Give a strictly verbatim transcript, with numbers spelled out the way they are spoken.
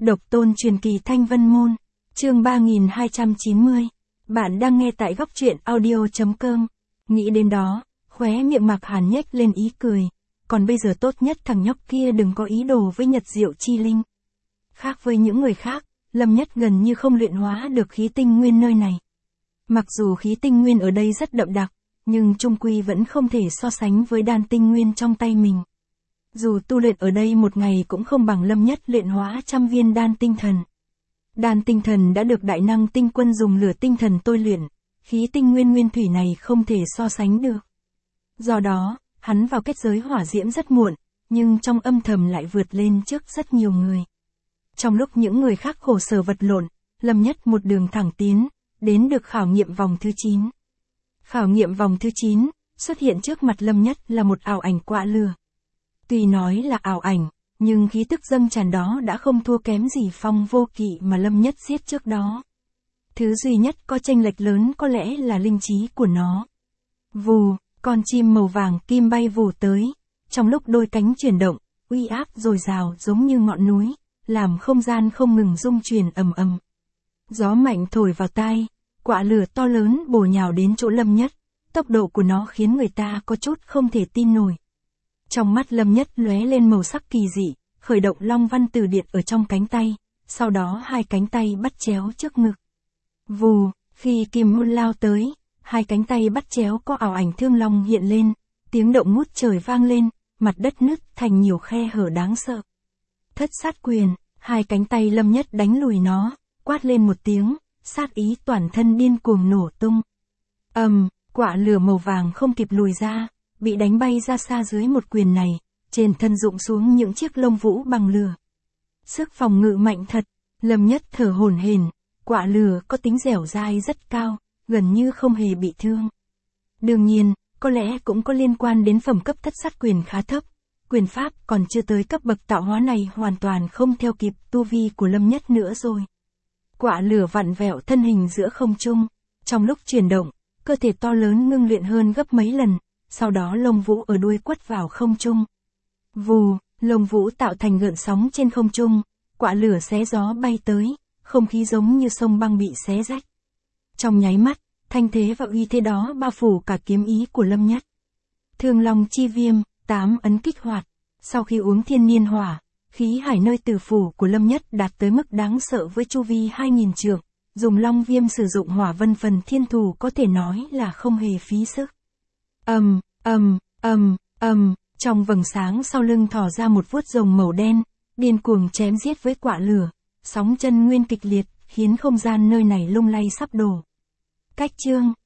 Độc tôn truyền kỳ Thanh Vân Môn, chương ba nghìn hai trăm chín mươi. Bạn đang nghe tại góc truyện audio chấm com. Nghĩ đến đó, khóe miệng Mạc Hàn nhếch lên ý cười. Còn bây giờ tốt nhất thằng nhóc kia đừng có ý đồ với Nhật Diệu Chi Linh. Khác với những người khác, Lâm Nhất gần như không luyện hóa được khí tinh nguyên nơi này. Mặc dù khí tinh nguyên ở đây rất đậm đặc, nhưng chung quy vẫn không thể so sánh với đan tinh nguyên trong tay mình. Dù tu luyện ở đây một ngày cũng không bằng Lâm Nhất luyện hóa trăm viên đan tinh thần. Đan tinh thần đã được đại năng tinh quân dùng lửa tinh thần tôi luyện, khí tinh nguyên nguyên thủy này không thể so sánh được. Do đó, hắn vào kết giới hỏa diễm rất muộn, nhưng trong âm thầm lại vượt lên trước rất nhiều người. Trong lúc những người khác khổ sở vật lộn, Lâm Nhất một đường thẳng tiến, đến được khảo nghiệm vòng thứ chín. Khảo nghiệm vòng thứ chín, xuất hiện trước mặt Lâm Nhất là một ảo ảnh quạ lửa. Tuy nói là ảo ảnh, nhưng khí tức dâng tràn đó đã không thua kém gì Phong Vô Kỵ mà Lâm Nhất giết trước đó. Thứ duy nhất có chênh lệch lớn có lẽ là linh trí của nó. Vù, con chim màu vàng kim bay vù tới, trong lúc đôi cánh chuyển động, uy áp dồi dào giống như ngọn núi, làm không gian không ngừng rung chuyển ầm ầm. Gió mạnh thổi vào tai, quạ lửa to lớn bổ nhào đến chỗ Lâm Nhất, tốc độ của nó khiến người ta có chút không thể tin nổi. Trong mắt Lâm Nhất lóe lên màu sắc kỳ dị, khởi động Long Văn Từ Điện ở trong cánh tay, sau đó hai cánh tay bắt chéo trước ngực. Vù, khi kim môn lao tới, hai cánh tay bắt chéo có ảo ảnh thương long hiện lên, tiếng động ngút trời vang lên, mặt đất nứt thành nhiều khe hở đáng sợ. Thất sát quyền, hai cánh tay Lâm Nhất đánh lùi nó, quát lên một tiếng, sát ý toàn thân điên cuồng nổ tung. Ầm, um, quạ lửa màu vàng không kịp lùi ra, bị đánh bay ra xa dưới một quyền này, trên thân rụng xuống những chiếc lông vũ bằng lửa. Sức phòng ngự mạnh thật, Lâm Nhất thở hổn hển, quạ lửa có tính dẻo dai rất cao, gần như không hề bị thương. Đương nhiên, có lẽ cũng có liên quan đến phẩm cấp thất sát quyền khá thấp, quyền pháp còn chưa tới cấp bậc tạo hóa này hoàn toàn không theo kịp tu vi của Lâm Nhất nữa rồi. Quạ lửa vặn vẹo thân hình giữa không trung, trong lúc chuyển động, cơ thể to lớn ngưng luyện hơn gấp mấy lần. Sau đó lông vũ ở đuôi quất vào không trung. Vù, lông vũ tạo thành gợn sóng trên không trung, quạ lửa xé gió bay tới, không khí giống như sông băng bị xé rách. Trong nháy mắt, thanh thế và uy thế đó bao phủ cả kiếm ý của Lâm Nhất. Thương Long Chi Viêm, tám ấn kích hoạt, sau khi uống thiên niên hỏa, khí hải nơi tử phủ của Lâm Nhất đạt tới mức đáng sợ với chu vi hai nghìn trượng, dùng Long Viêm sử dụng hỏa vân phần thiên thù có thể nói là không hề phí sức. Ầm, ầm, ầm, ầm, trong vầng sáng sau lưng thò ra một vuốt rồng màu đen, điên cuồng chém giết với quạ lửa, sóng chân nguyên kịch liệt, khiến không gian nơi này lung lay sắp đổ. Cách chương